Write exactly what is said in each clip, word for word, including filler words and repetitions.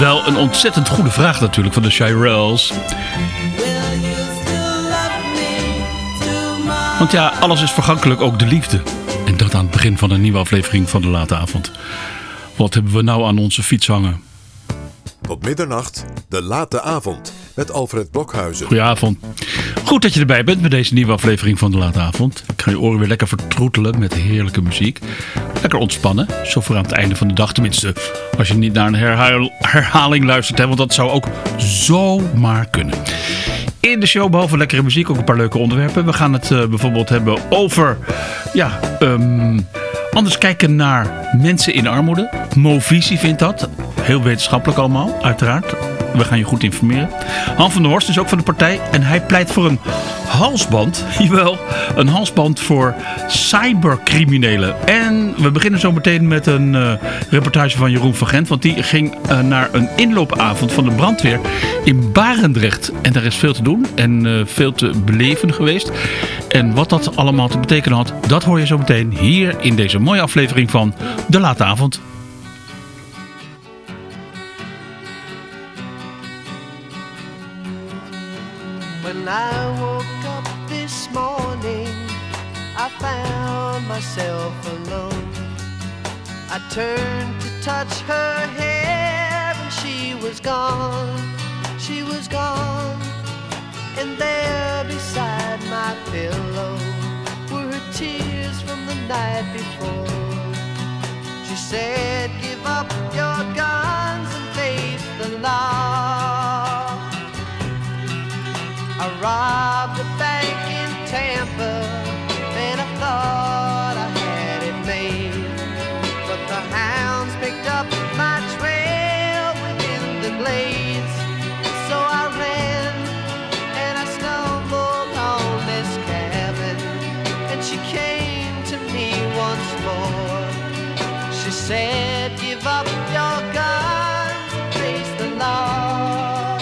Wel een ontzettend goede vraag natuurlijk van de Shirelles. Want ja, alles is vergankelijk, ook de liefde. En dat aan het begin van een nieuwe aflevering van de Late Avond. Wat hebben we nou aan onze fiets hangen? Tot middernacht, de Late Avond, met Alfred Blokhuizen. Goedenavond. Goed dat je erbij bent met deze nieuwe aflevering van de Late Avond. Ik ga je oren weer lekker vertroetelen met heerlijke muziek. Lekker ontspannen, zo voor aan het einde van de dag. Tenminste, als je niet naar een herhaal- herhaling luistert, hè, want dat zou ook zomaar kunnen. In de show, behalve lekkere muziek, ook een paar leuke onderwerpen. We gaan het uh, bijvoorbeeld hebben over... ja, um, anders kijken naar mensen in armoede. Movisie vindt dat. Heel wetenschappelijk allemaal, uiteraard. We gaan je goed informeren. Han van der Horst is ook van de partij. En hij pleit voor een halsband. Jawel, een halsband voor cybercriminelen. En we beginnen zo meteen met een uh, reportage van Jeroen van Gent. Want die ging uh, naar een inloopavond van de brandweer in Barendrecht. En daar is veel te doen en uh, veel te beleven geweest. En wat dat allemaal te betekenen had, dat hoor je zo meteen hier in deze mooie aflevering van De Late Avond. When I woke up this morning, I found myself alone. I turned to touch her hair and she was gone, she was gone. And there beside my pillow were her tears from the night before. She said, give up your guns and face the law. I robbed a bank in Tampa, and I thought I had it made. But the hounds picked up my trail within the glades. So I ran, and I stumbled on this cabin, and she came to me once more. She said, give up your guns and face the law.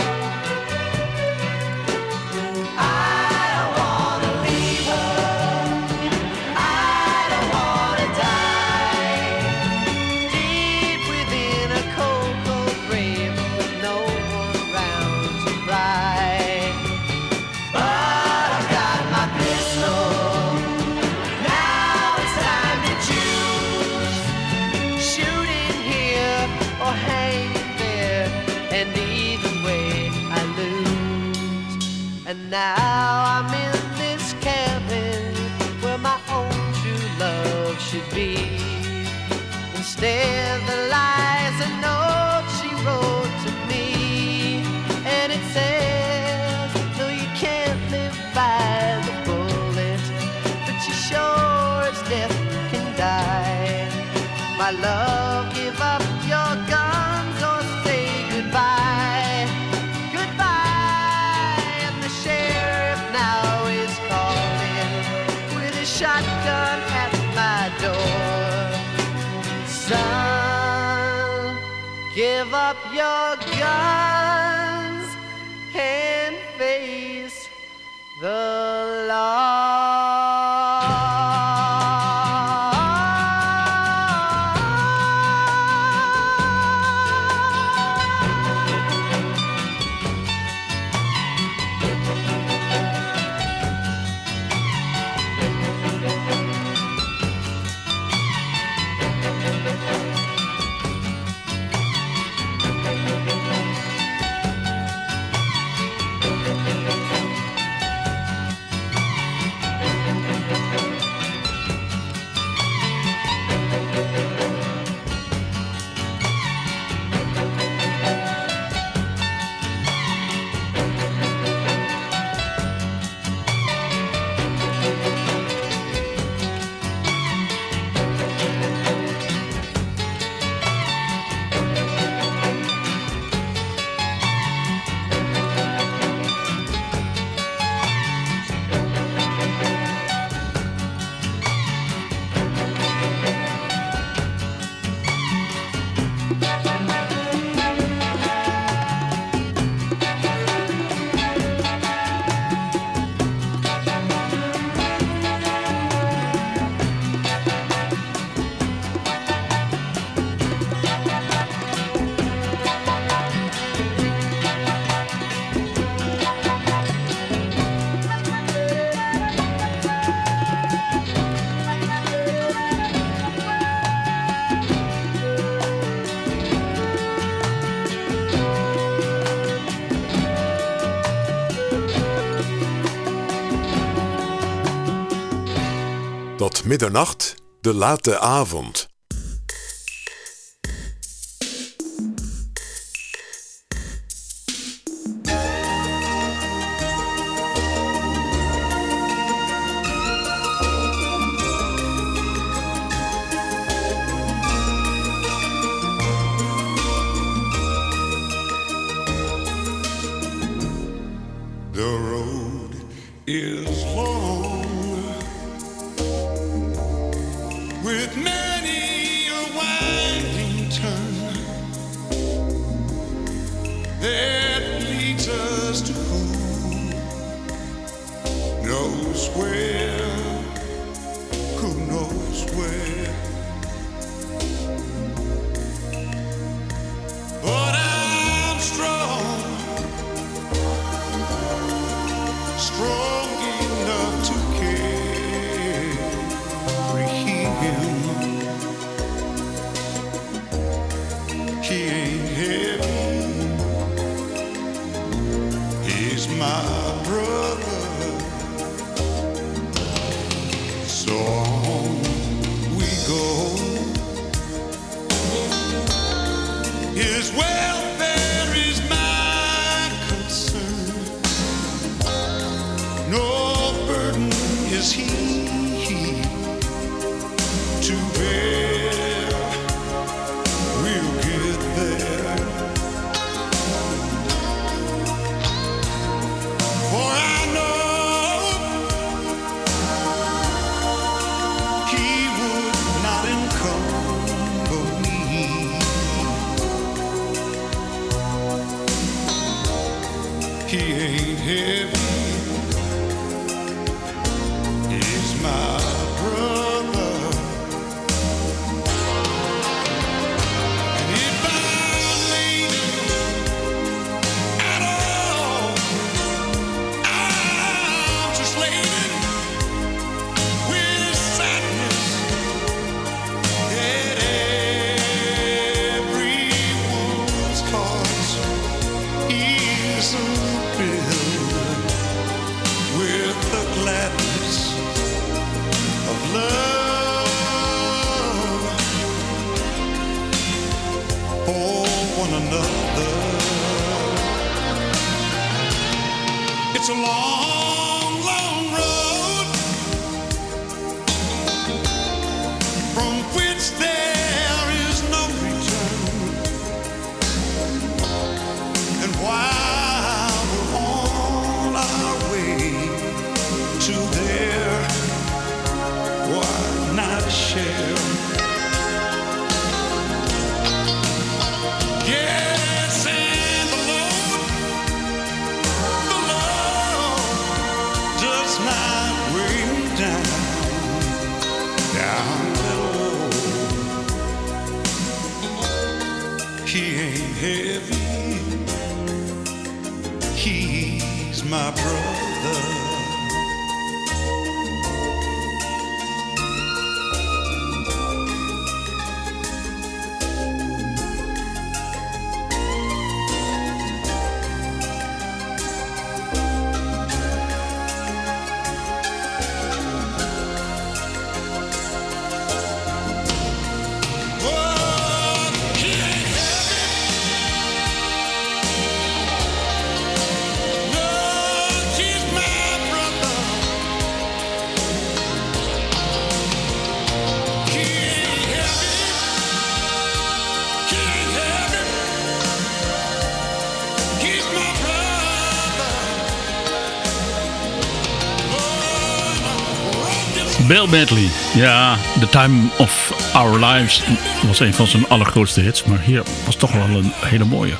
And now I'm in this cabin where my own true love should be. Instead there lies a note she wrote to me, and it says, no, you can't live by the bullet, but you sure as death can die. My love, give up your guns or say goodbye. Shotgun at my door. Son, give up your guns and face the law. Tot middernacht, de late avond. The road is long, with many a winding turn that leads us to who knows where, who knows where. But I'm strong, strong enough to carry him. He ain't heavy, he's my brother. So on we go. His welfare is my concern. No burden is he to bear. We'll get there. For I know he would not encumber me. He ain't heavy, he's my brother. And if I'm late at all, I'm just laden with sadness that everyone's heart isn't filled with the gladness of love for one another. It's a long, long road from which there is no return. And while we're on our way to there, why not share? Yes, and the load, the load does not weigh me down, down below. He ain't heavy, he's my brother. Bill Medley. Ja, The Time of Our Lives was een van zijn allergrootste hits. Maar hier was toch wel een hele mooie.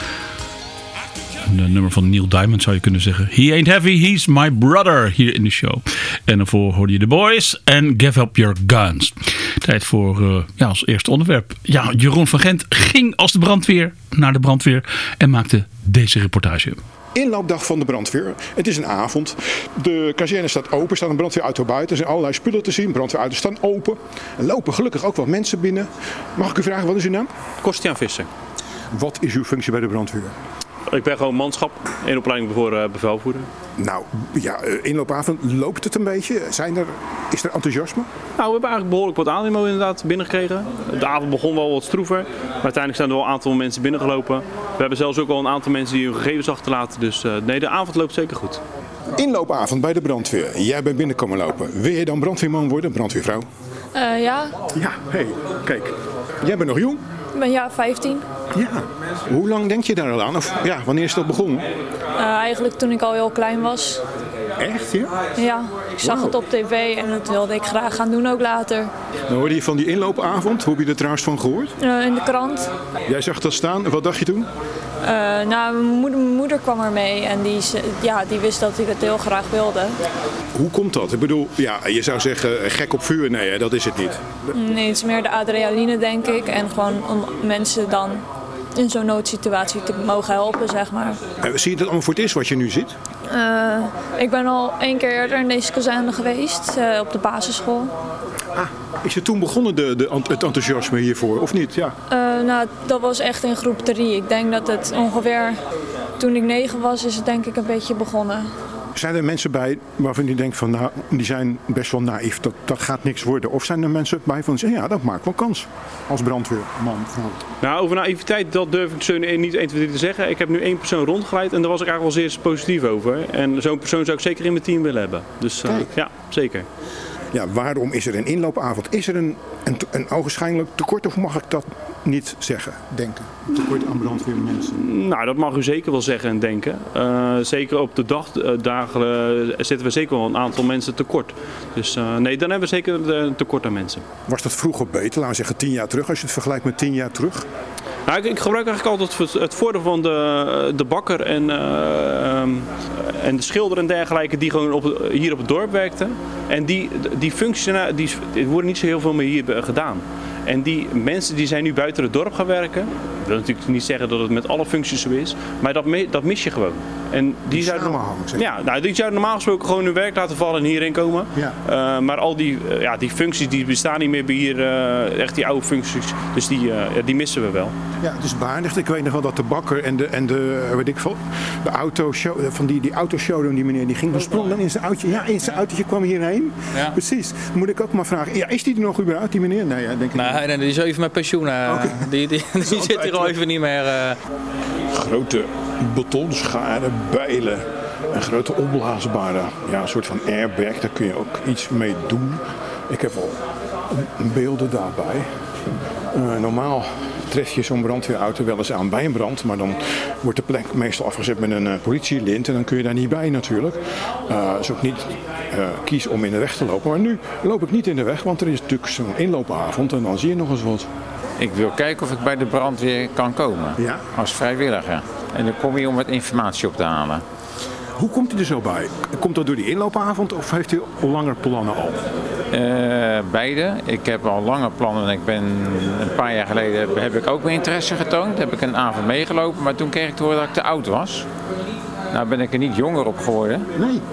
Een nummer van Neil Diamond zou je kunnen zeggen. He ain't heavy, he's my brother. Hier in de show. En daarvoor hoorde je The Boys en Give Up Your Guns. Tijd voor, uh, ja, als eerste onderwerp. Ja, Jeroen van Gent ging als de brandweer naar de brandweer. En maakte deze reportage. Inloopdag van de brandweer. Het is een avond. De kazerne staat open. Er staat een brandweerauto buiten. Er zijn allerlei spullen te zien. Brandweerauto's staan open. Er lopen gelukkig ook wat mensen binnen. Mag ik u vragen, wat is uw naam? Kostiaan Visser. Wat is uw functie bij de brandweer? Ik ben gewoon manschap in opleiding voor uh, bevelvoerder. Nou, ja, inloopavond, loopt het een beetje? Zijn er, is er enthousiasme? Nou, we hebben eigenlijk behoorlijk wat animo inderdaad binnengekregen. De avond begon wel wat stroever, maar uiteindelijk zijn er wel een aantal mensen binnengelopen. We hebben zelfs ook al een aantal mensen die hun gegevens achterlaten, dus uh, nee, de avond loopt zeker goed. Inloopavond bij de brandweer. Jij bent binnenkomen lopen. Wil je dan brandweerman worden, brandweervrouw? Uh, ja. Ja, hé, hey, kijk. Jij bent nog jong? Ik ben ja vijftien. Ja. Hoe lang denk je daar al aan? Of ja, wanneer is dat begonnen? Uh, eigenlijk toen ik al heel klein was. Echt, ja? Ja, ik zag wow. het op tv en dat wilde ik graag gaan doen ook later. Nou, hoorde je van die inloopavond? Hoe heb je er trouwens van gehoord? Uh, in de krant. Jij zag dat staan. Wat dacht je toen? Uh, nou, mijn moeder, mijn moeder kwam er mee en die, ja, die wist dat ik het heel graag wilde. Hoe komt dat? Ik bedoel, ja, je zou zeggen gek op vuur. Nee, dat is het niet. Nee, het is meer de adrenaline, denk ik. En gewoon om mensen dan in zo'n noodsituatie te mogen helpen, zeg maar. En zie je dat allemaal voor het eerst wat je nu ziet? Uh, ik ben al één keer eerder in deze kazerne geweest, uh, op de basisschool. Ah, is het toen begonnen, de, de, het enthousiasme hiervoor, of niet? Ja. Uh, nou, dat was echt in groep drie. Ik denk dat het ongeveer, toen ik negen was, is het denk ik een beetje begonnen. Zijn er mensen bij waarvan je denkt van, nou, die zijn best wel naïef, dat, dat gaat niks worden? Of zijn er mensen bij van, ja, dat maakt wel kans als brandweerman, vrouw? Nou, over naïviteit, dat durf ik zo niet één, twee, drie te zeggen. Ik heb nu één persoon rondgeleid en daar was ik eigenlijk wel zeer positief over. En zo'n persoon zou ik zeker in mijn team willen hebben. Dus uh, ja, zeker. Ja, waarom is er een inloopavond? Is er een, een, een ogenschijnlijk tekort of mag ik dat niet zeggen, denken? Tekort aan brandweermensen? Nou, dat mag u zeker wel zeggen en denken. Uh, zeker op de dagdagen uh, zitten we zeker wel een aantal mensen tekort. Dus uh, nee, dan hebben we zeker een tekort aan mensen. Was dat vroeger beter, laten we zeggen tien jaar terug, als je het vergelijkt met tien jaar terug? Nou, ik, ik gebruik eigenlijk altijd het voordeel van de, de bakker en, uh, um, en de schilder en dergelijke die gewoon op, hier op het dorp werkten. En die, die functies die, die worden niet zo heel veel meer hier gedaan. En die mensen die zijn nu buiten het dorp gaan werken. Ik wil natuurlijk niet zeggen dat het met alle functies zo is, maar dat, dat mis je gewoon. En die, die zouden, zeg. ja, nou, die zouden normaal gesproken gewoon hun werk laten vallen en hierin komen. Ja. Uh, maar al die, uh, ja, die functies die bestaan niet meer bij hier, uh, echt die oude functies. Dus die, uh, die missen we wel. Ja, het is Baarnigt. Ik weet nog wel dat de bakker en de, en de, weet ik veel, de autoshow, van die, die autoshowroom, die meneer, die ging van sprong dan in zijn autootje. Ja, in zijn autootje kwam hierheen. Ja. Precies. Moet ik ook maar vragen, ja, is die er nog überhaupt, die meneer? Nee, ja, denk ik nee, nee, nee, die is even met pensioen. Uh, okay. Die, die, die, die zit hier al even niet meer. Uh... Grote betonscharen, bijlen. Een grote opblaasbare, ja, een soort van airbag, daar kun je ook iets mee doen. Ik heb wel beelden daarbij. Uh, normaal tref je zo'n brandweerauto wel eens aan bij een brand, maar dan wordt de plek meestal afgezet met een uh, politielint en dan kun je daar niet bij natuurlijk. Uh, is ook niet uh, kies om in de weg te lopen, maar nu loop ik niet in de weg, want er is natuurlijk zo'n inloopavond en dan zie je nog eens wat. Ik wil kijken of ik bij de brandweer kan komen, ja? Als vrijwilliger. En dan kom je om wat informatie op te halen. Hoe komt u er zo bij? Komt dat door die inloopavond of heeft u al langer plannen al? Uh, beide. Ik heb al lange plannen. Ik ben een paar jaar geleden heb ik ook mijn interesse getoond. Heb ik een avond meegelopen, maar toen kreeg ik te horen dat ik te oud was. Nou ben ik er niet jonger op geworden. Nee.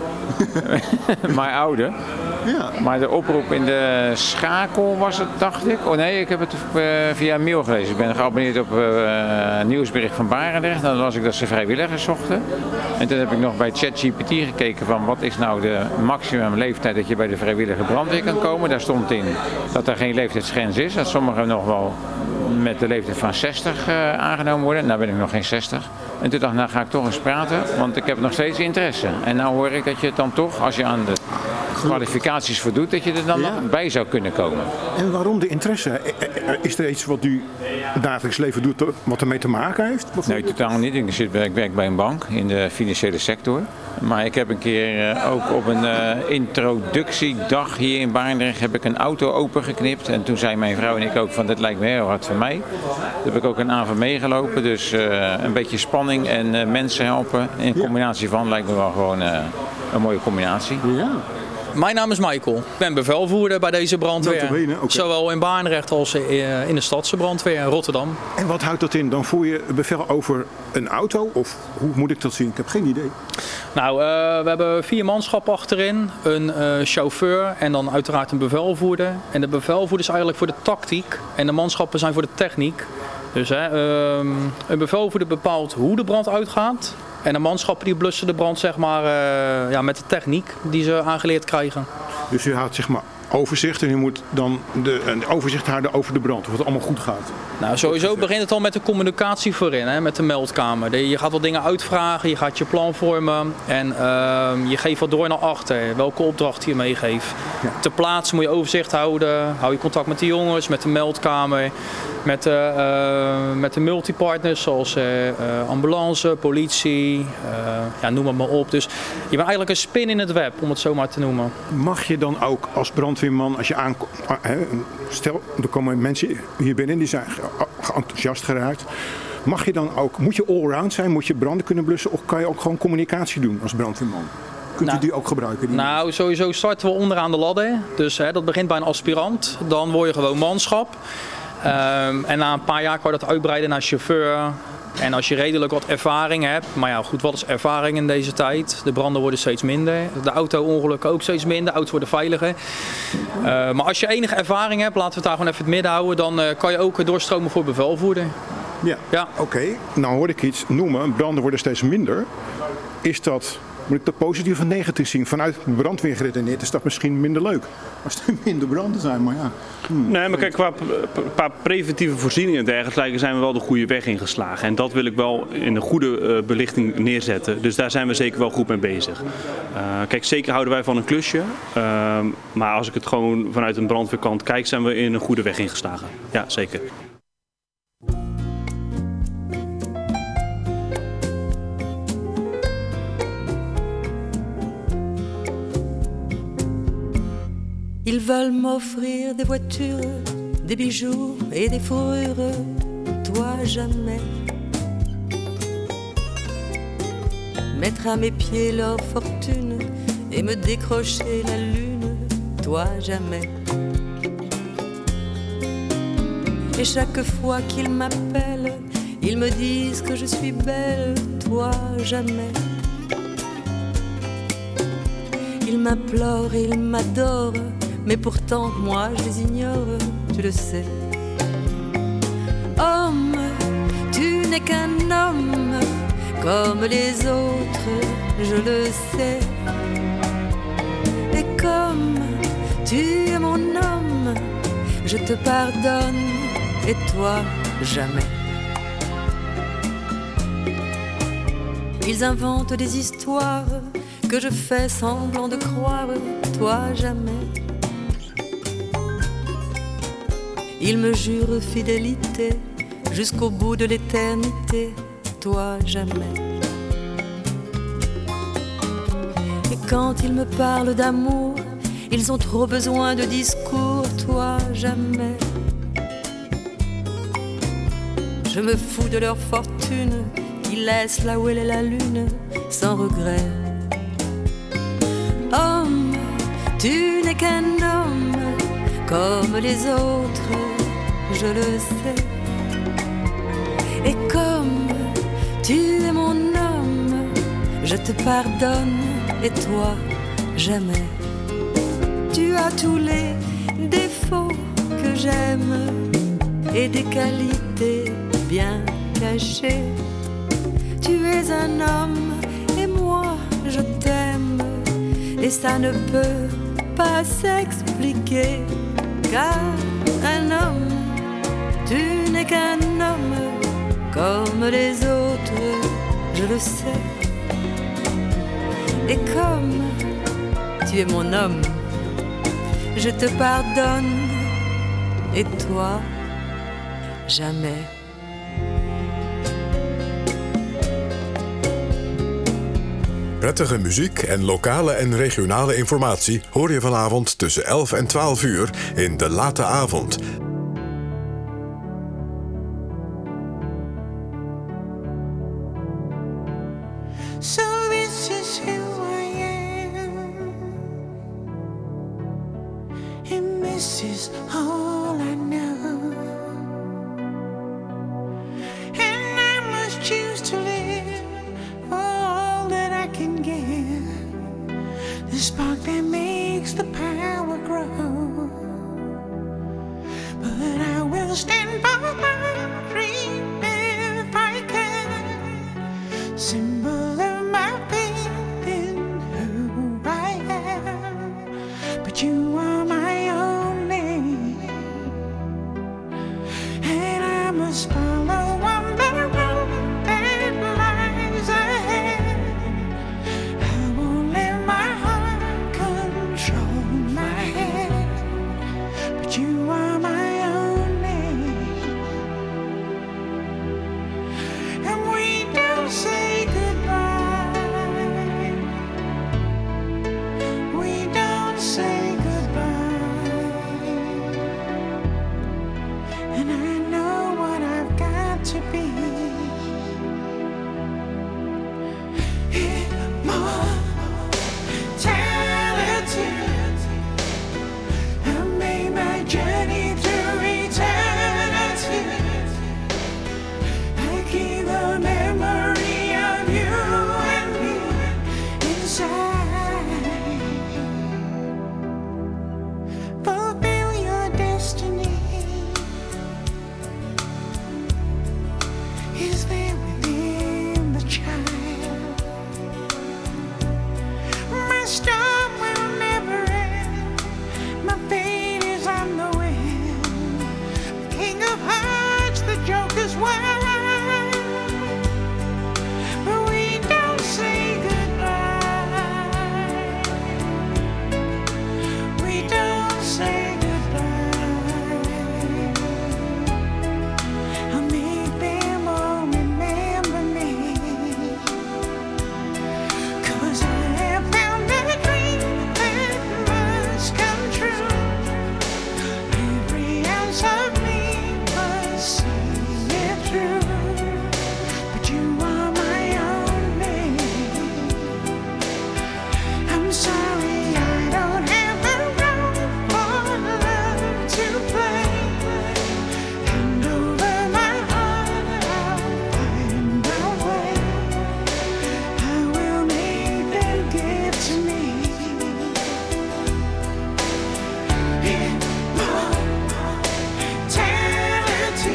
maar ouder. Ja. Maar de oproep in de schakel was het, dacht ik. Oh nee, ik heb het uh, via een mail gelezen. Ik ben geabonneerd op uh, een nieuwsbericht van Barendrecht. Dan las ik dat ze vrijwilligers zochten. En toen heb ik nog bij ChatGPT gekeken van wat is nou de maximum leeftijd dat je bij de vrijwillige brandweer kan komen. Daar stond in dat er geen leeftijdsgrens is. Dat sommigen nog wel met de leeftijd van zestig uh, aangenomen worden. Nou ben ik nog geen zestig. En toen dacht ik, nou ga ik toch eens praten, want ik heb nog steeds interesse. En nou hoor ik dat je het dan toch, als je aan de kwalificaties voldoet, dat je er dan ja. nog bij zou kunnen komen. En waarom de interesse? Is er iets wat u dagelijks leven doet wat ermee te maken heeft? Nee, totaal niet. Ik, zit, ik werk bij een bank in de financiële sector. Maar ik heb een keer uh, ook op een uh, introductiedag hier in Barendrecht heb ik een auto opengeknipt. En toen zei mijn vrouw en ik ook van dit lijkt me heel hard voor mij. Toen heb ik ook een avond meegelopen. Dus uh, een beetje spanning en uh, mensen helpen in combinatie van lijkt me wel gewoon uh, een mooie combinatie. Ja. Mijn naam is Michael. Ik ben bevelvoerder bij deze brandweer. Bene, okay. Zowel in Barendrecht als in de stadse brandweer in Rotterdam. En wat houdt dat in? Dan voer je bevel over een auto? Of hoe moet ik dat zien? Ik heb geen idee. Nou, uh, we hebben vier manschappen achterin. Een uh, chauffeur en dan uiteraard een bevelvoerder. En de bevelvoerder is eigenlijk voor de tactiek. En de manschappen zijn voor de techniek. Dus hè, um, een bevelvoerder bepaalt hoe de brand uitgaat. En de manschappen die blussen de brand zeg maar, uh, ja, met de techniek die ze aangeleerd krijgen. Dus u houdt zeg maar overzicht en u moet dan de, een overzicht houden over de brand, of het allemaal goed gaat. Nou, sowieso begint het al met de communicatie voorin, hè, met de meldkamer. Je gaat wat dingen uitvragen, je gaat je plan vormen en uh, je geeft wat door naar achter, welke opdracht je meegeeft. Ja. Ter plaatse moet je overzicht houden, hou je contact met de jongens, met de meldkamer, met de, uh, met de multipartners zoals uh, uh, ambulance, politie, uh, ja, noem het maar op. Dus je bent eigenlijk een spin in het web, om het zo maar te noemen. Mag je dan ook als brandweerman, als je aankomt, stel er komen mensen hier binnen die zijn enthousiast geraakt. Mag je dan ook, moet je allround zijn, moet je branden kunnen blussen of kan je ook gewoon communicatie doen als brandweerman? Kunt nou, u die ook gebruiken? Die nou, sowieso starten we onderaan de ladder. Dus hè, dat begint bij een aspirant. Dan word je gewoon manschap. Um, en na een paar jaar kan je dat uitbreiden naar chauffeur. En als je redelijk wat ervaring hebt, maar ja goed, wat is ervaring in deze tijd? De branden worden steeds minder, de auto-ongelukken ook steeds minder, auto's worden veiliger. Uh, maar als je enige ervaring hebt, laten we het daar gewoon even het midden houden, dan uh, kan je ook doorstromen voor bevelvoerder. Ja, ja. Oké. Okay. Nou hoorde ik iets noemen, branden worden steeds minder. Is dat, moet ik dat positief of negatief zien? Vanuit de brandweer geredeneerd is dat misschien minder leuk. Als er minder branden zijn, maar ja. Hmm. Nee, maar kijk, qua, qua preventieve voorzieningen en dergelijke zijn we wel de goede weg ingeslagen. En dat wil ik wel in een goede uh, belichting neerzetten. Dus daar zijn we zeker wel goed mee bezig. Uh, kijk, zeker houden wij van een klusje. Uh, maar als ik het gewoon vanuit een brandweerkant kijk, zijn we in een goede weg ingeslagen. Ja, zeker. Ils veulent m'offrir des voitures, des bijoux et des fourrures, toi jamais. Mettre à mes pieds leur fortune et me décrocher la lune, toi jamais. Et chaque fois qu'ils m'appellent, ils me disent que je suis belle, toi jamais. Ils m'implorent et ils m'adorent, mais pourtant moi je les ignore, tu le sais. Homme, tu n'es qu'un homme comme les autres, je le sais. Et comme tu es mon homme, je te pardonne, et toi jamais. Ils inventent des histoires que je fais semblant de croire, toi jamais. Ils me jurent fidélité jusqu'au bout de l'éternité, toi jamais. Et quand ils me parlent d'amour, ils ont trop besoin de discours, toi jamais. Je me fous de leur fortune, qui laisse là où elle est la lune, sans regret. Homme, tu n'es qu'un homme comme les autres, je le sais. Et comme tu es mon homme, je te pardonne, et toi jamais. Tu as tous les défauts que j'aime et des qualités bien cachées. Tu es un homme et moi je t'aime, et ça ne peut pas s'expliquer. Car un homme, tu n'es qu'un homme comme les autres, je le sais. Et comme tu es mon homme, je te pardonne, et toi, jamais. Prettige muziek en lokale en regionale informatie hoor je vanavond tussen elf en twaalf uur in De Late Avond. So this is who I am, and this is all I know, and I must choose to live for all that I can give, the spark that makes the power grow. But I will stand by my dream. but you are my only, and I must follow on the road that lies ahead. I won't let my heart control my head, but you are my only, and we don't say goodbye. We don't say goodbye, and I know what I've got to be. Immortality. I made my journey through eternity. I keep the memory of you and me inside. Fulfill your destiny. Is there within the child? My storm will never end. My fate is on the wind. The King of Hearts, the Joker's wild. But we don't say goodbye. We don't say goodbye. I'll make them all remember me, 'cause I have found a dream that must come true. Every ounce of me must see it through. But you are my only. I'm sorry I don't have a role for love to play. Hand over my heart, I'll find a way. I will make them give to me. Immortality.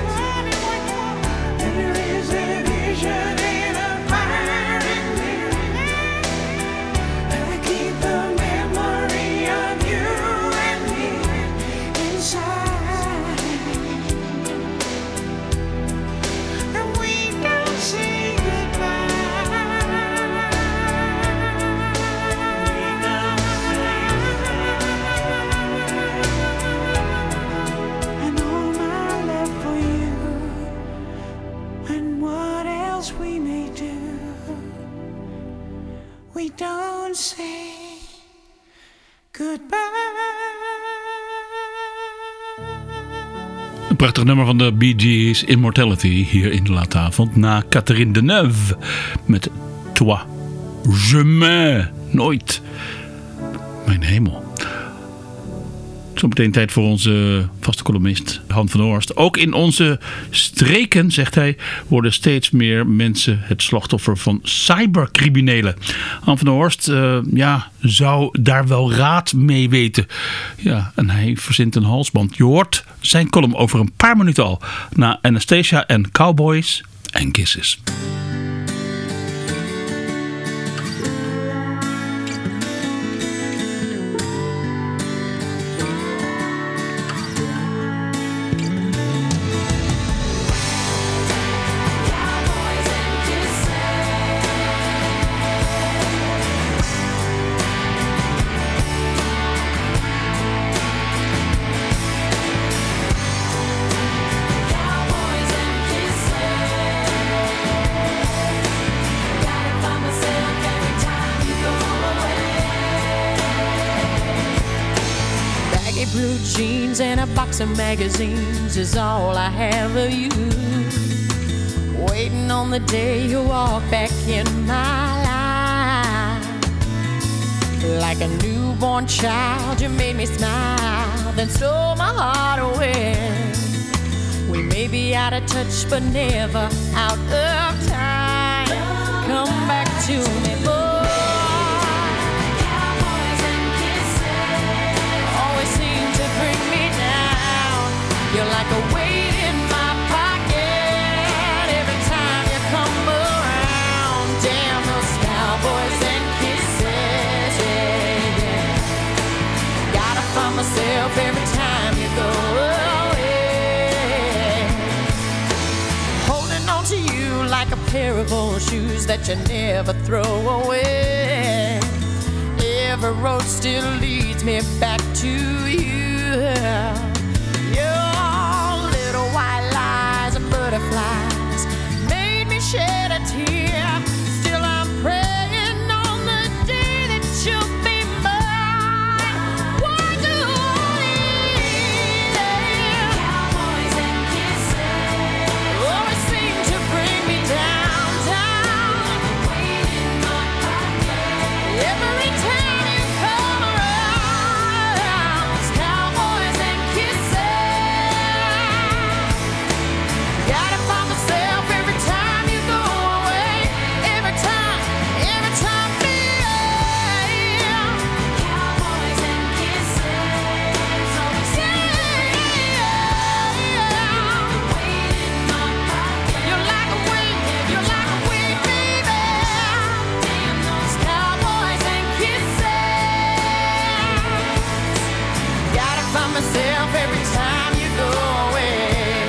There is a vision and a fire in me. I keep the memory of you and me inside. And we don't say goodbye. And all my love for you, and what else we may do, we don't say goodbye. Een prachtig nummer van de Bee Gees, Immortality, hier in de late avond. Na Catherine Deneuve met Toi, Jamais, Nooit. Mijn hemel. Zometeen tijd voor onze vaste columnist Han van der Horst. Ook in onze streken, zegt hij, worden steeds meer mensen het slachtoffer van cybercriminelen. Han van der Horst uh, ja, zou daar wel raad mee weten. Ja, en hij verzint een halsband. Je hoort zijn column over een paar minuten al. Na Anastasia en Cowboys en Kisses. Blue jeans and a box of magazines is all I have of you. Waiting on the day you walk back in my life. Like a newborn child, you made me smile, then stole my heart away. We may be out of touch, but never out of time. Come back to me, boy. You're like a weight in my pocket every time you come around. Damn those cowboys and kisses, yeah, yeah. find myself every time you go away, holding on to you like a pair of old shoes that you never throw away. Every road still leads me back to you. Your little white lies and butterflies made me shed a tear. Still I'm praying on the day that you'll be mine. Why do holidays, cowboys and kisses, always seem to bring me down, down? Waiting on my day. Every time you come around, it's cowboys and kisses. Gotta find myself every time you go away. Every time, every time, yeah. Cowboys and kisses. Always waiting on my day. You're like a wing, you're like a wing, baby. Damn those cowboys and kisses. Gotta find myself every time you go away.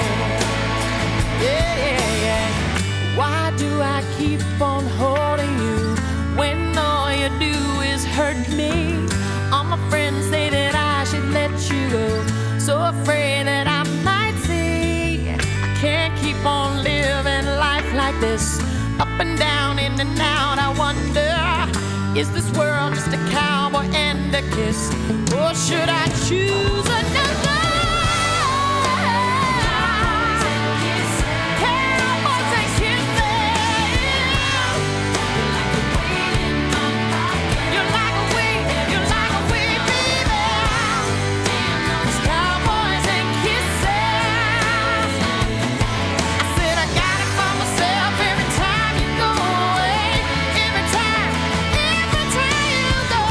Yeah, yeah, yeah. Why do I keep on holding you when all you do is hurt me? All my friends say that I should let you go, so afraid that I might see. I can't keep on living life like this, up and down, in and out. I wonder, is this world just a cowboy and a kiss, or should I choose another? Cowboys and kisses. You're like a wing, you're like a wing, baby. Damn those cowboys and kisses. I said I gotta find myself every time you go away. Every time, every time you go.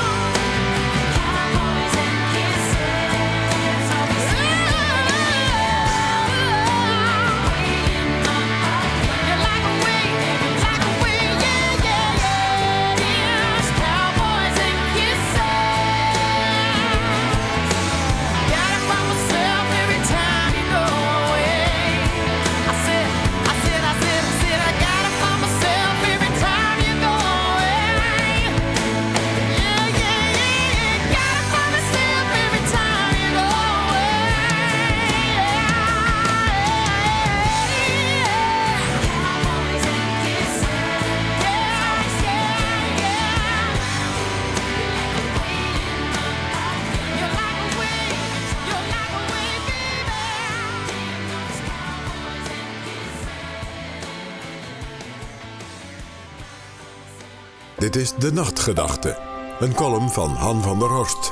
Cowboys and kisses. Always waiting on my day. You're like a wing, like a wing, yeah, yeah, yeah, yeah. Cowboys and kisses. Gotta find myself every time you go away. I said, I said, I said, I said, I gotta find myself every time you go away. Yeah, yeah, yeah, yeah. Gotta find myself every time you go away. Cowboys and kisses. Yeah, yeah, yeah. You're like a wing, you're like a wing, baby. Those cowboys and kisses. Dit is De Nachtgedachte, een column van Han van der Horst.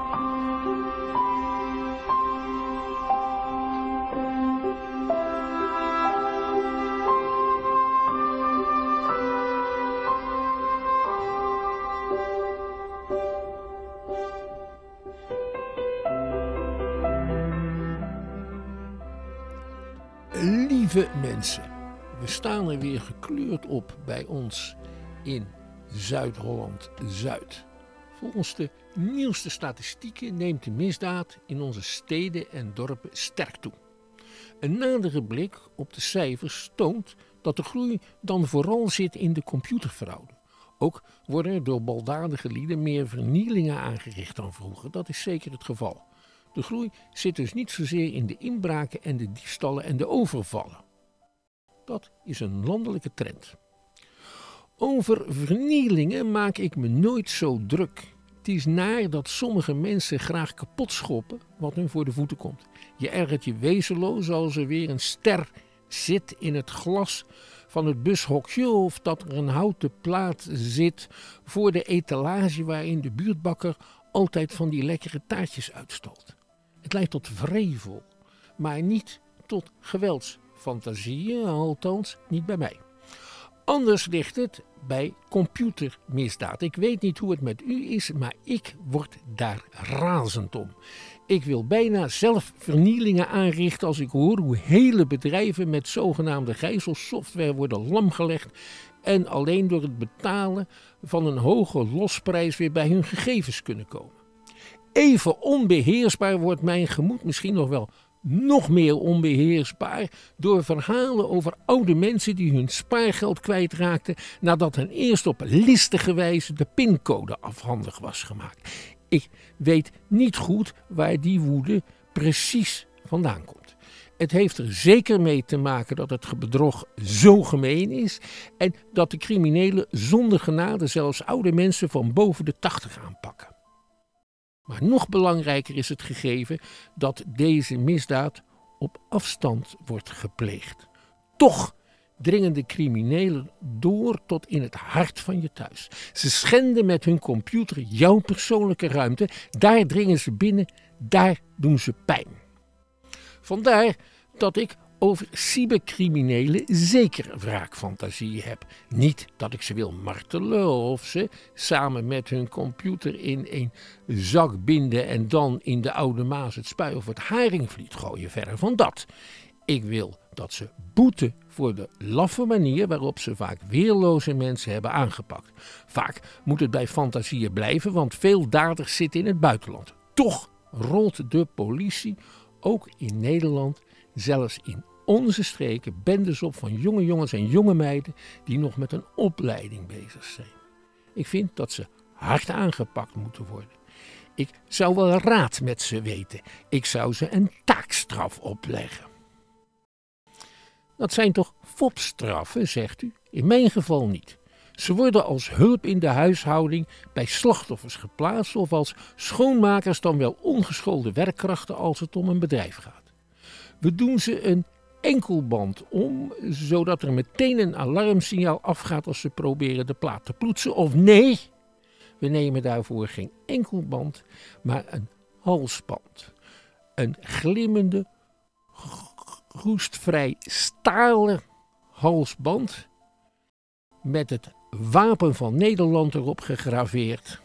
Lieve mensen, we staan er weer gekleurd op bij ons in Zuid-Holland-Zuid. Volgens de nieuwste statistieken neemt de misdaad in onze steden en dorpen sterk toe. Een nadere blik op de cijfers toont dat de groei dan vooral zit in de computerfraude. Ook worden er door baldadige lieden meer vernielingen aangericht dan vroeger. Dat is zeker het geval. De groei zit dus niet zozeer in de inbraken en de diefstallen en de overvallen. Dat is een landelijke trend. Over vernielingen maak ik me nooit zo druk. Het is naar dat sommige mensen graag kapot schoppen wat hun voor de voeten komt. Je ergert je wezenloos als er weer een ster zit in het glas van het bushokje of dat er een houten plaat zit voor de etalage waarin de buurtbakker altijd van die lekkere taartjes uitstoot. Het leidt tot wrevel, maar niet tot geweldsfantasieën, althans niet bij mij. Anders ligt het bij computermisdaad. Ik weet niet hoe het met u is, maar ik word daar razend om. Ik wil bijna zelf vernielingen aanrichten als ik hoor hoe hele bedrijven met zogenaamde gijzelsoftware worden lamgelegd en alleen door het betalen van een hoge losprijs weer bij hun gegevens kunnen komen. Even onbeheersbaar wordt mijn gemoed misschien nog wel nog meer onbeheersbaar door verhalen over oude mensen die hun spaargeld kwijtraakten nadat hen eerst op listige wijze de pincode afhandig was gemaakt. Ik weet niet goed waar die woede precies vandaan komt. Het heeft er zeker mee te maken dat het bedrog zo gemeen is en dat de criminelen zonder genade zelfs oude mensen van boven de tachtig aanpakken. Maar nog belangrijker is het gegeven dat deze misdaad op afstand wordt gepleegd. Toch dringen de criminelen door tot in het hart van je thuis. Ze schenden met hun computer jouw persoonlijke ruimte. Daar dringen ze binnen, daar doen ze pijn. Vandaar dat ik over cybercriminelen zeker wraakfantasie heb. Niet dat ik ze wil martelen of ze samen met hun computer in een zak binden en dan in de Oude Maas het spui of het Haringvliet gooien. Verder van dat. Ik wil dat ze boeten voor de laffe manier waarop ze vaak weerloze mensen hebben aangepakt. Vaak moet het bij fantasieën blijven, want veel daders zitten in het buitenland. Toch rolt de politie, ook in Nederland, zelfs in onze streken, bendes op van jonge jongens en jonge meiden die nog met een opleiding bezig zijn. Ik vind dat ze hard aangepakt moeten worden. Ik zou wel raad met ze weten. Ik zou ze een taakstraf opleggen. Dat zijn toch fopstraffen, zegt u? In mijn geval niet. Ze worden als hulp in de huishouding bij slachtoffers geplaatst of als schoonmakers dan wel ongeschoolde werkkrachten als het om een bedrijf gaat. We doen ze een enkelband om, zodat er meteen een alarmsignaal afgaat als ze proberen de plaat te poetsen. Of nee, we nemen daarvoor geen enkelband, maar een halsband. Een glimmende, roestvrij stalen halsband met het wapen van Nederland erop gegraveerd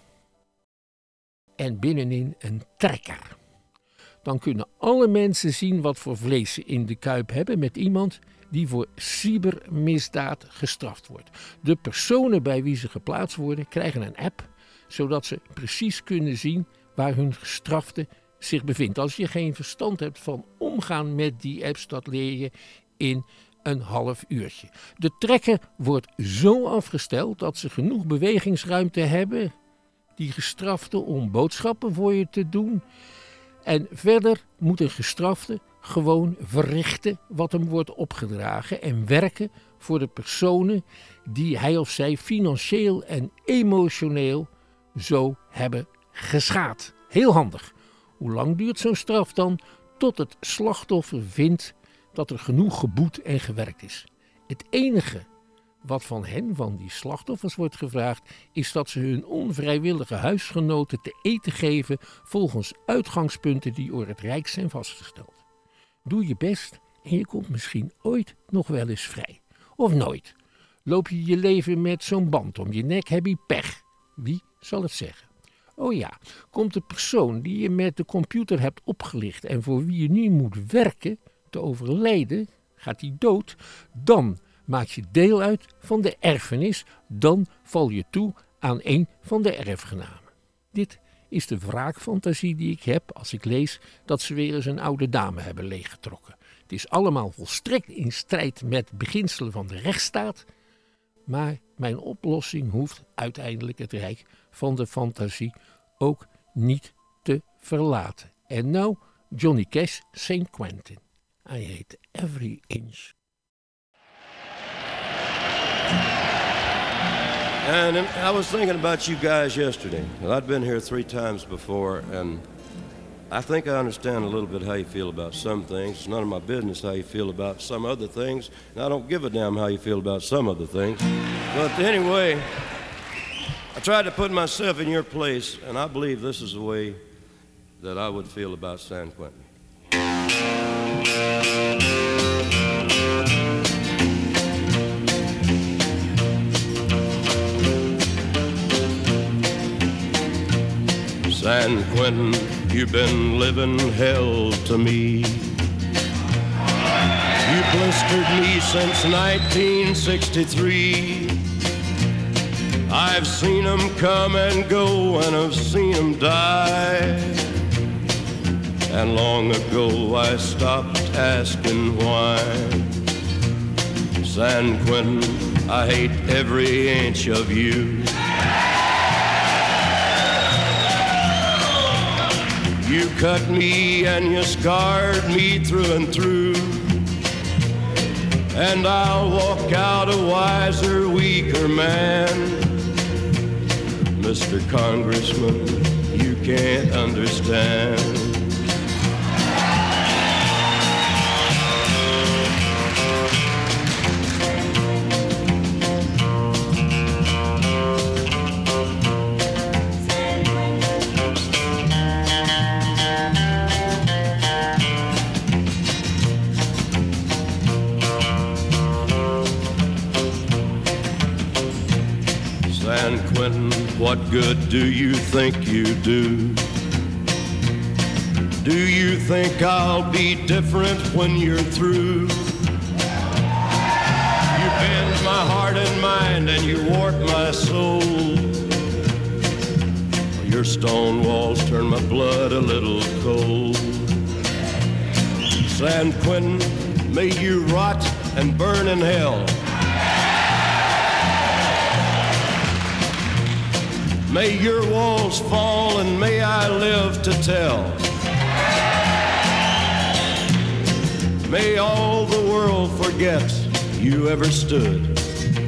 en binnenin een trekker. Dan kunnen alle mensen zien wat voor vlees ze in de kuip hebben met iemand die voor cybermisdaad gestraft wordt. De personen bij wie ze geplaatst worden krijgen een app, zodat ze precies kunnen zien waar hun gestrafte zich bevindt. Als je geen verstand hebt van omgaan met die apps, dat leer je in een half uurtje. De trekker wordt zo afgesteld dat ze genoeg bewegingsruimte hebben, die gestrafte, om boodschappen voor je te doen. En verder moet een gestrafte gewoon verrichten wat hem wordt opgedragen en werken voor de personen die hij of zij financieel en emotioneel zo hebben geschaad. Heel handig. Hoe lang duurt zo'n straf dan? Tot het slachtoffer vindt dat er genoeg geboet en gewerkt is. Het enige wat van hen, van die slachtoffers, wordt gevraagd, is dat ze hun onvrijwillige huisgenoten te eten geven volgens uitgangspunten die door het Rijk zijn vastgesteld. Doe je best en je komt misschien ooit nog wel eens vrij. Of nooit. Loop je je leven met zo'n band om je nek, heb je pech. Wie zal het zeggen? Oh ja, komt de persoon die je met de computer hebt opgelicht en voor wie je nu moet werken te overlijden, gaat die dood, dan maak je deel uit van de erfenis, dan val je toe aan een van de erfgenamen. Dit is de wraakfantasie die ik heb als ik lees dat ze weer eens een oude dame hebben leeggetrokken. Het is allemaal volstrekt in strijd met beginselen van de rechtsstaat, maar mijn oplossing hoeft uiteindelijk het rijk van de fantasie ook niet te verlaten. En nou, Johnny Cash, Saint Quentin. I hate every inch. And I was thinking about you guys yesterday. I'd been here three times before, and I think I understand a little bit how you feel about some things. It's none of my business how you feel about some other things, and I don't give a damn how you feel about some other things. But anyway, I tried to put myself in your place, and I believe this is the way that I would feel about San Quentin. San Quentin, you've been living hell to me. You blistered me since nineteen sixty-three. I've seen them come and go, and I've seen them die. and long ago I stopped asking why. San Quentin, I hate every inch of you. You cut me and you scarred me through and through. And I'll walk out a wiser, weaker man. Mister Congressman, you can't understand. San Quentin, what good do you think you do? Do you think I'll be different when you're through? You bend my heart and mind and you warp my soul. Your stone walls turn my blood a little cold. San Quentin, may you rot and burn in hell. May your walls fall and may I live to tell. May all the world forget you ever stood.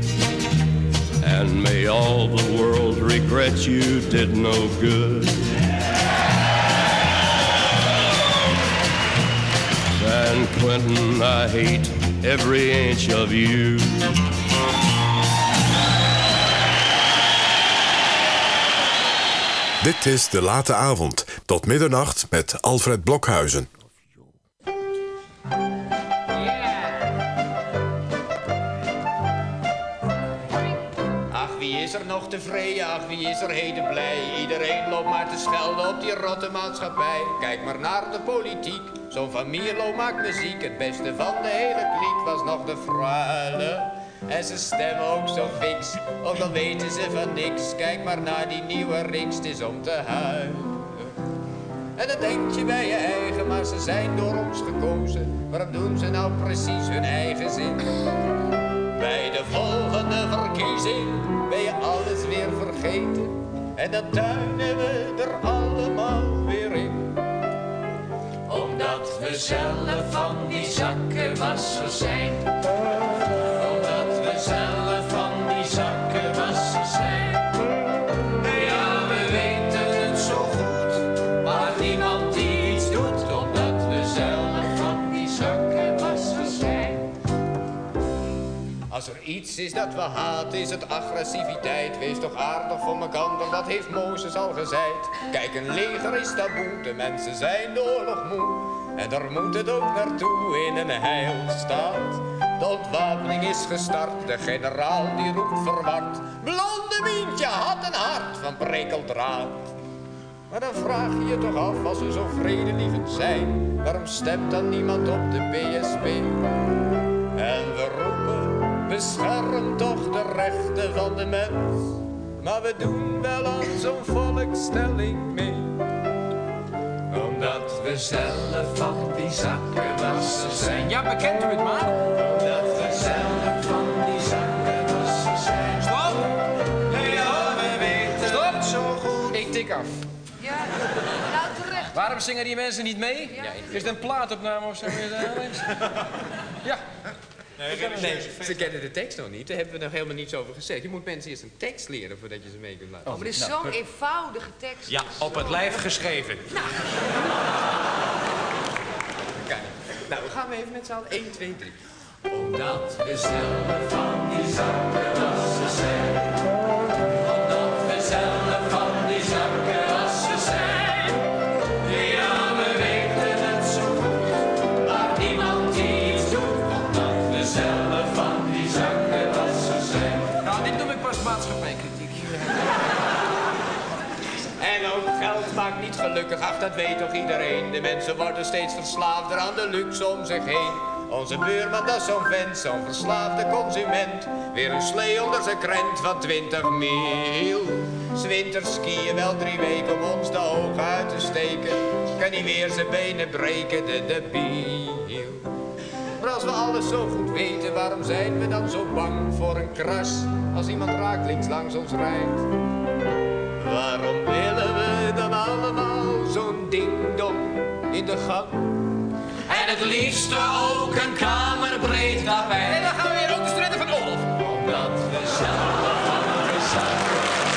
And may all the world regret you did no good. San Quentin, I hate every inch of you. Dit is De Late Avond, tot middernacht met Alfred Blokhuizen. Ach, wie is er nog tevreden, ach, wie is er heden blij? Iedereen loopt maar te schelden op die rotte maatschappij. Kijk maar naar de politiek, zo'n familie maakt muziek. Het beste van de hele kliek was nog de fruile. En ze stemmen ook zo fix, ook al weten ze van niks. Kijk maar naar die nieuwe riks, het is om te huilen. En dan denk je bij je eigen, maar ze zijn door ons gekozen. Waarom doen ze nou precies hun eigen zin? Bij de volgende verkiezing ben je alles weer vergeten. En dan tuinen we er allemaal weer in. Omdat we zelf van die zakkenwassers zijn. Omdat we zelf van die zakkenwassers zijn. Ja, we weten het zo goed, maar niemand die iets doet. Omdat we zelf van die zakkenwassers zijn. Als er iets is dat we haten, is het agressiviteit. Wees toch aardig voor mekander, dat heeft Mozes al gezeid. Kijk, een leger is taboe, de mensen zijn de oorlog moe. En daar moet het ook naartoe in een heilstaat. De ontwapening is gestart, de generaal die roept verward. Blonde Mientje had een hart van prikkeldraad. Maar dan vraag je je toch af, als we zo vredelievend zijn, waarom stemt dan niemand op de B S P? En we roepen, bescherm toch de rechten van de mens. Maar we doen wel aan zo'n volkstelling mee. Omdat we zelf van die zakkenwassers zijn. Ja, bekent u het maar. Omdat we zelf van die zakkenwassers zijn. Stop! Ja, we weten Stop. Het zo goed. Ik tik af. Ja, nou terecht. Waarom zingen die mensen niet mee? Ja. Is het een plaatopname of zo? Ja. Nee, nee, ze kennen de tekst nog niet. Daar hebben we nog helemaal niets over gezegd. Je moet mensen eerst een tekst leren voordat je ze mee kunt laten. Oh, maar het is zo'n eenvoudige tekst. Ja, op het lijf geschreven. Nou. Kijk, nou, we gaan even met z'n allen. één, twee, drie. Omdat we zelf van die zakkenwassers zijn. Omdat we zelf van die zakkenwassers zijn. Ja, we weten het zo goed, maar niemand die iets doet. Omdat we zelf van die zakkenwassers zijn. Nou, dit noem ik pas maatschappijkritiek. En ook geld maakt niet gelukkig, ach dat weet toch iedereen. De mensen worden steeds verslaafder aan de luxe om zich heen. Onze buurman, dat is zo'n vent, zo'n verslaafde consument. Weer een slee onder zijn krent van twintig mil. 'S Winters skiën wel drie weken om ons de ogen uit te steken. kan niet meer zijn benen breken, de debiel. Maar als we alles zo goed weten, waarom zijn we dan zo bang voor een kras als iemand raakt links langs ons rijdt? Waarom willen we dan allemaal zo'n ding-dong in de gang? En het liefste ook een kamerbreed daarbij. En dan gaan we weer ook de strijden van Olaf. Omdat we zelf van de zakken.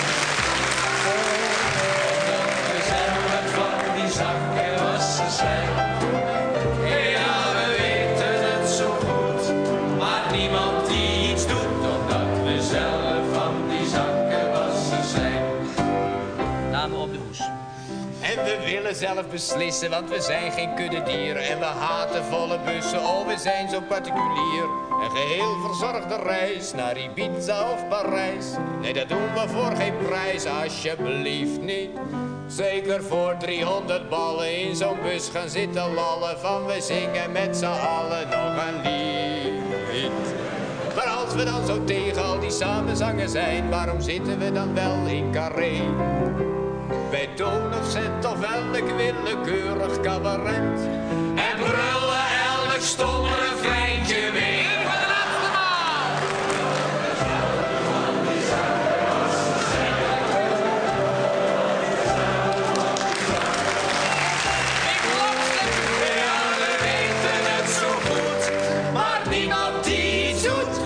Omdat we zelf van die zakken wassen zijn. Ja, we weten het zo goed. Maar niemand die iets doet. Omdat we zelf van die zakken wassen zijn. Namen op de hoes. En we willen zelf beslissen, want we zijn geen kuddedieren. En we haten volle bussen, oh we zijn zo particulier. Een geheel verzorgde reis naar Ibiza of Parijs. Nee, dat doen we voor geen prijs, alsjeblieft niet. Zeker voor driehonderd ballen in zo'n bus gaan zitten lallen. Van we zingen met z'n allen nog een lied. Maar als we dan zo tegen al die samenzangen zijn, waarom zitten we dan wel in Carré? Bij Toon of Zet of elk willekeurig cabaret. En brullen elk stom refreintje weer. Voor de laatste maal! Ik geloof het, ja, we weten het zo goed. Maar niemand die iets doet.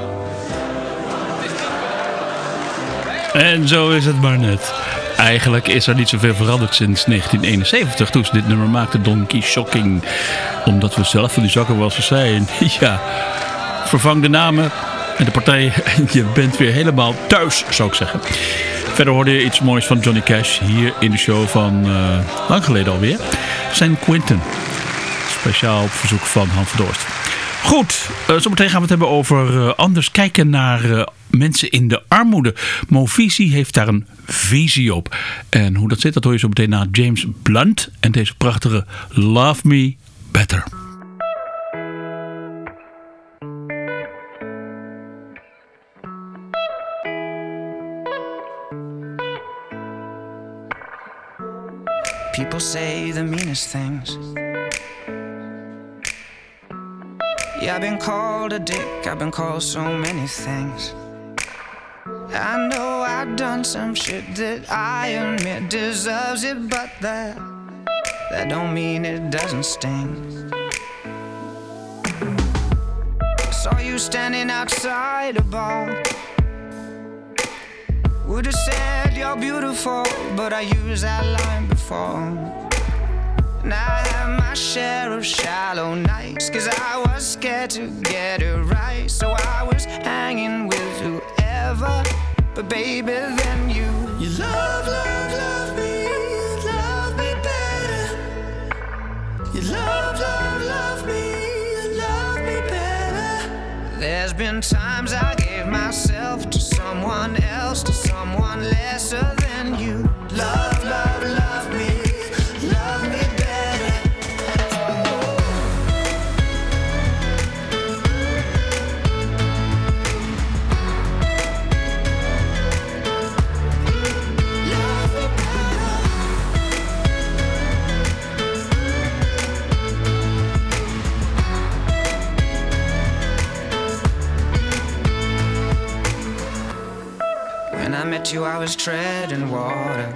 En zo is het maar net. Eigenlijk is er niet zoveel veranderd sinds negentien eenenzeventig, toen ze dit nummer maakte, Donkey Shocking. Omdat we zelf van die zakken was zijn. Ja, vervang de namen en de partij en je bent weer helemaal thuis, zou ik zeggen. Verder hoorde je iets moois van Johnny Cash hier in de show van uh, lang geleden alweer. Saint Quentin. Speciaal op verzoek van Han van Doorst. Goed, uh, zometeen gaan we het hebben over uh, anders kijken naar uh, mensen in de armoede. Movisie heeft daar een visie op. En hoe dat zit, dat hoor je zo meteen na James Blunt en deze prachtige Love Me Better. People say the meanest things. Yeah, I've been called a dick, I've been called so many things. I know I've done some shit that I admit deserves it, but that, that don't mean it doesn't sting. I saw you standing outside a bar. Would've said you're beautiful, but I used that line before. And I had my share of shallow nights, cause I was scared to get it right. So I was hanging with whoever, but baby then you. You love, love, love me, love me better. You love, love, love me, love me better. There's been times I gave myself to someone else, to someone lesser than you. Love, love, love me, love me better. When I met you, I was treading water.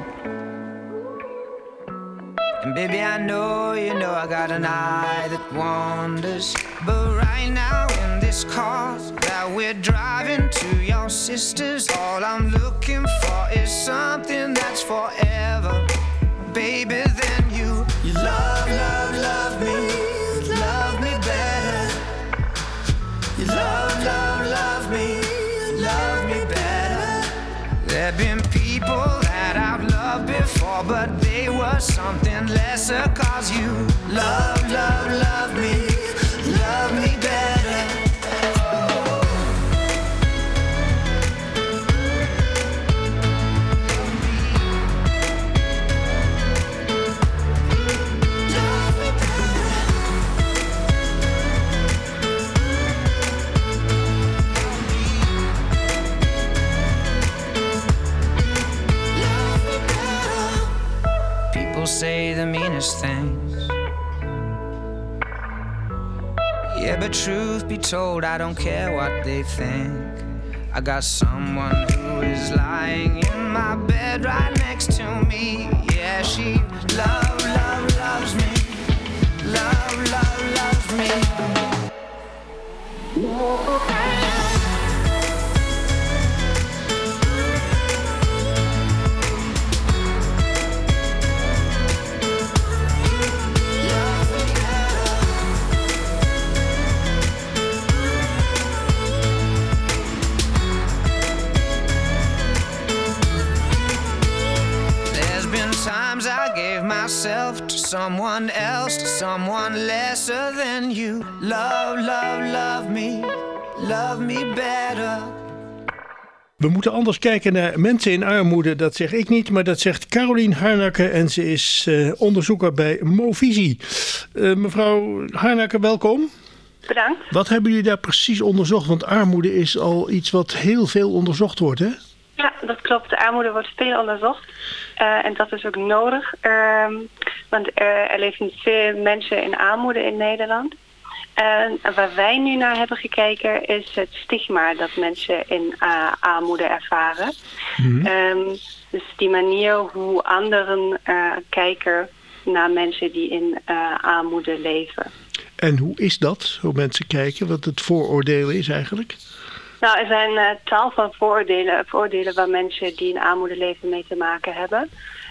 And baby, I know, you know, I got an eye that wanders. But right now in this car that we're driving to your sister's, all I'm looking for is something that's forever. Baby, then you, you love, love, love me, love me better. You love, love, love me, love me better. There've been people that I've loved before, but they were something lesser. Cause you love, love, love me, love me better. People say say the meanest things. Yeah, but truth be told, I don't care what they think. I got someone who is lying in my bed right next to me. Yeah, she love, love, loves me. Love, love, loves me. Times I gave myself to someone else, to someone lesser than you. Love, love, love me, love me better. We moeten anders kijken naar mensen in armoede. Dat zeg ik niet, maar dat zegt Carolien Harnakke. En ze is uh, onderzoeker bij Movisie. Uh, mevrouw Harnakke, welkom. Bedankt. Wat hebben jullie daar precies onderzocht? Want armoede is al iets wat heel veel onderzocht wordt, hè? Ja, dat klopt. De armoede wordt veel onderzocht. Uh, en dat is ook nodig. Uh, want uh, er leven veel mensen in armoede in Nederland. En uh, waar wij nu naar hebben gekeken is het stigma dat mensen in uh, armoede ervaren. Mm-hmm. Um, dus die manier hoe anderen uh, kijken naar mensen die in uh, armoede leven. En hoe is dat, hoe mensen kijken, wat het vooroordeel is eigenlijk? Nou, er zijn uh, tal van vooroordelen, vooroordelen waar mensen die in armoede leven mee te maken hebben.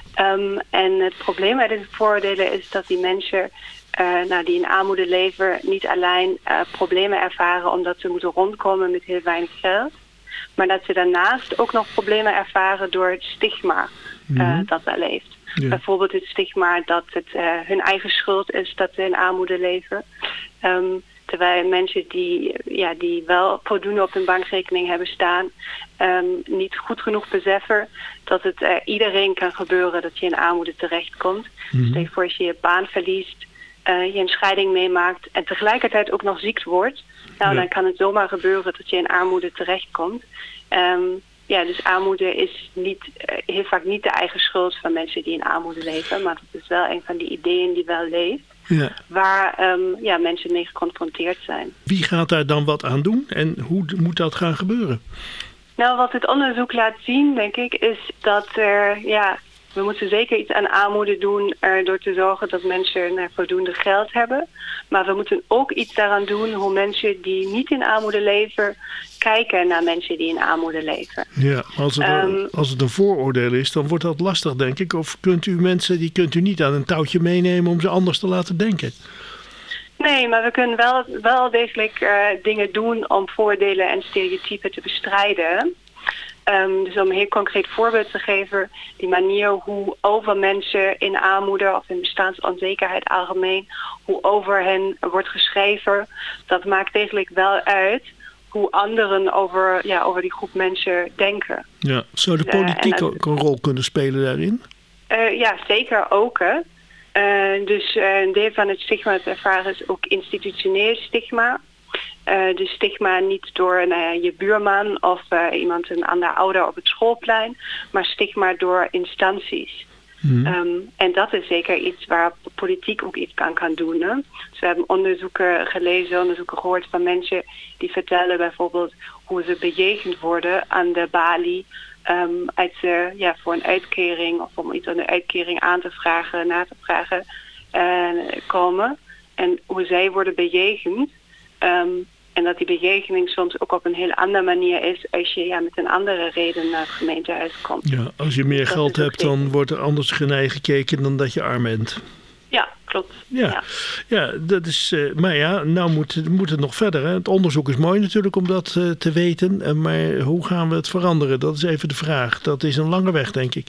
Um, en het probleem met deze vooroordelen is dat die mensen uh, nou, die in armoede leven niet alleen uh, problemen ervaren omdat ze moeten rondkomen met heel weinig geld. Maar dat ze daarnaast ook nog problemen ervaren door het stigma uh, mm-hmm. dat daar leeft. Ja. Bijvoorbeeld het stigma dat het uh, hun eigen schuld is dat ze in armoede leven. Um, Terwijl mensen die, ja, die wel voldoende op hun bankrekening hebben staan, um, niet goed genoeg beseffen dat het uh, iedereen kan gebeuren dat je in armoede terechtkomt. Mm-hmm. Stel je voor als je je baan verliest, uh, je een scheiding meemaakt en tegelijkertijd ook nog ziek wordt. Nou, ja. Dan kan het zomaar gebeuren dat je in armoede terechtkomt. Um, ja, dus armoede is niet, uh, heel vaak niet de eigen schuld van mensen die in armoede leven, maar het is wel een van die ideeën die wel leeft. Ja. Waar um, ja, mensen mee geconfronteerd zijn. Wie gaat daar dan wat aan doen en hoe moet dat gaan gebeuren? Nou, wat het onderzoek laat zien, denk ik, is dat er, ja, we moeten zeker iets aan armoede doen uh, door te zorgen dat mensen uh, voldoende geld hebben. Maar we moeten ook iets daaraan doen hoe mensen die niet in armoede leven, kijken naar mensen die in armoede leven. Ja, als het, um, als het een vooroordeel is, dan wordt dat lastig, denk ik. Of kunt u mensen, die kunt u niet aan een touwtje meenemen om ze anders te laten denken? Nee, maar we kunnen wel, wel degelijk uh, dingen doen om voordelen en stereotypen te bestrijden. Um, dus om een heel concreet voorbeeld te geven, die manier hoe over mensen in armoede of in bestaansonzekerheid algemeen, hoe over hen wordt geschreven, dat maakt degelijk wel uit hoe anderen over, ja, over die groep mensen denken. Ja, zou de politiek uh, ook een rol kunnen spelen daarin? Uh, ja, zeker ook. Hè. Uh, dus uh, een deel van het stigma te ervaren is ook institutioneel stigma. Uh, dus stigma niet door uh, je buurman of uh, iemand, een ander ouder op het schoolplein, maar stigma door instanties. Hmm. Um, en dat is zeker iets waar politiek ook iets aan kan doen. Hè? Dus we hebben onderzoeken gelezen, onderzoeken gehoord van mensen die vertellen bijvoorbeeld hoe ze bejegend worden aan de balie um, als ze ja, voor een uitkering of om iets aan de uitkering aan te vragen, na te vragen uh, komen. En hoe zij worden bejegend. Um, en dat die bejegening soms ook op een heel andere manier is als je ja, met een andere reden naar het gemeentehuis komt. Ja, als je meer dat geld hebt, dan wordt er anders geneigd gekeken dan dat je arm bent. Ja, klopt. Ja, ja. ja dat is. Uh, maar ja, nou moet, moet het nog verder. Hè? Het onderzoek is mooi natuurlijk om dat uh, te weten. Uh, maar hoe gaan we het veranderen? Dat is even de vraag. Dat is een lange weg, denk ik.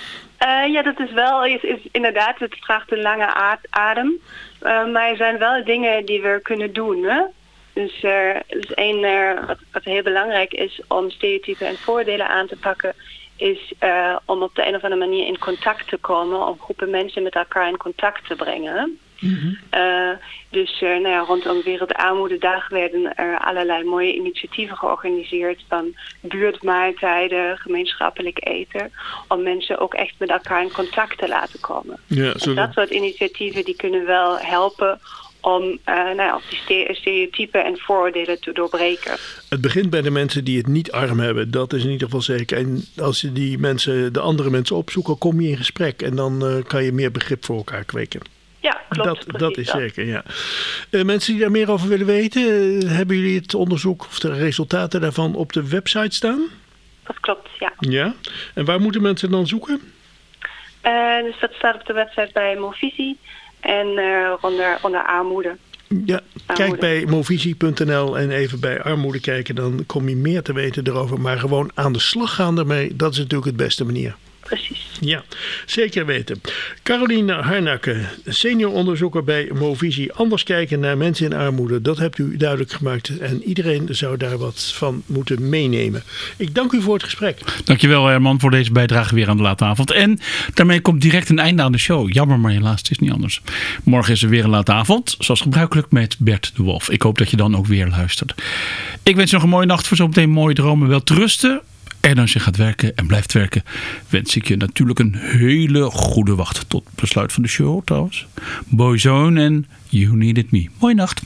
Uh, ja, dat is wel, is, is inderdaad, het vraagt een lange adem. Uh, maar er zijn wel dingen die we kunnen doen. Hè? Dus er uh, is één, uh, wat, wat heel belangrijk is om stereotypen en voordelen aan te pakken, is uh, om op de een of andere manier in contact te komen, om groepen mensen met elkaar in contact te brengen. Mm-hmm. Uh, dus uh, nou ja, rondom Wereldarmoededag werden er allerlei mooie initiatieven georganiseerd. Van buurtmaaltijden, gemeenschappelijk eten. Om mensen ook echt met elkaar in contact te laten komen. Ja, en dat soort initiatieven die kunnen wel helpen om uh, nou ja, die ste- stereotypen en vooroordelen te doorbreken. Het begint bij de mensen die het niet arm hebben. Dat is in ieder geval zeker. En als je die mensen, de andere mensen opzoekt, kom je in gesprek. En dan uh, kan je meer begrip voor elkaar kweken. Ja, klopt. Dat, dat is dat. zeker, ja. Uh, mensen die daar meer over willen weten, uh, hebben jullie het onderzoek of de resultaten daarvan op de website staan? Dat klopt, ja. Ja. En waar moeten mensen dan zoeken? Uh, dus dat staat op de website bij Movisie en uh, onder, onder armoede. Ja, kijk armoede. bij movisie punt n l en even bij armoede kijken. Dan kom je meer te weten erover. Maar gewoon aan de slag gaan ermee, dat is natuurlijk het beste manier. Precies. Ja, zeker weten. Caroline Harnakke, senior onderzoeker bij Movisie. Anders kijken naar mensen in armoede. Dat hebt u duidelijk gemaakt. En iedereen zou daar wat van moeten meenemen. Ik dank u voor het gesprek. Dankjewel Herman voor deze bijdrage weer aan de late avond. En daarmee komt direct een einde aan de show. Jammer, maar helaas, het is niet anders. Morgen is er weer een late avond. Zoals gebruikelijk met Bert de Wolf. Ik hoop dat je dan ook weer luistert. Ik wens je nog een mooie nacht. Voor zometeen mooie dromen. Wel te rusten. En als je gaat werken en blijft werken, wens ik je natuurlijk een hele goede wacht. Tot besluit van de show trouwens. Boyzone en You Needed Me. Mooie nacht.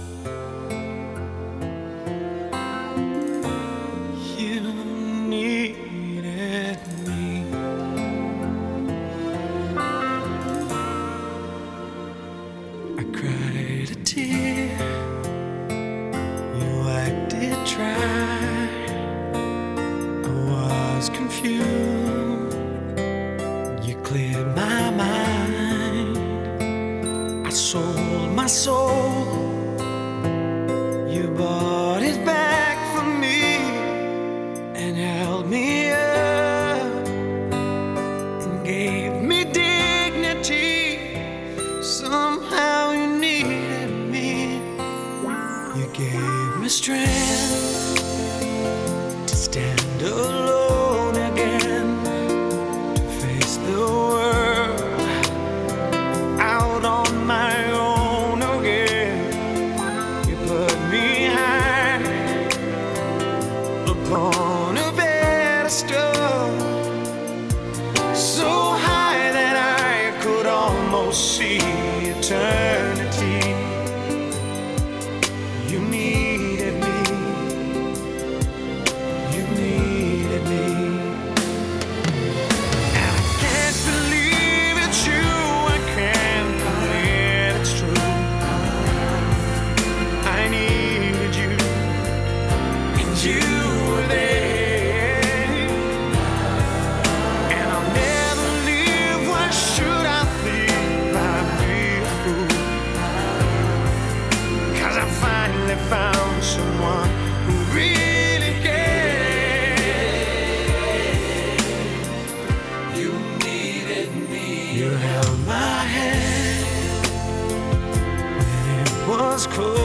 My soul, you bought it back for me and held me up and gave me dignity. Somehow you needed me. You gave me strength to stand alone again, to face the world out on my own. On a pedestal, so high that I could almost see eternity. You needed me, you needed me. And I can't believe it's you, I can't believe it's true. I needed you, and you. Found someone who really cared. You needed me. You held my hand when it was cold.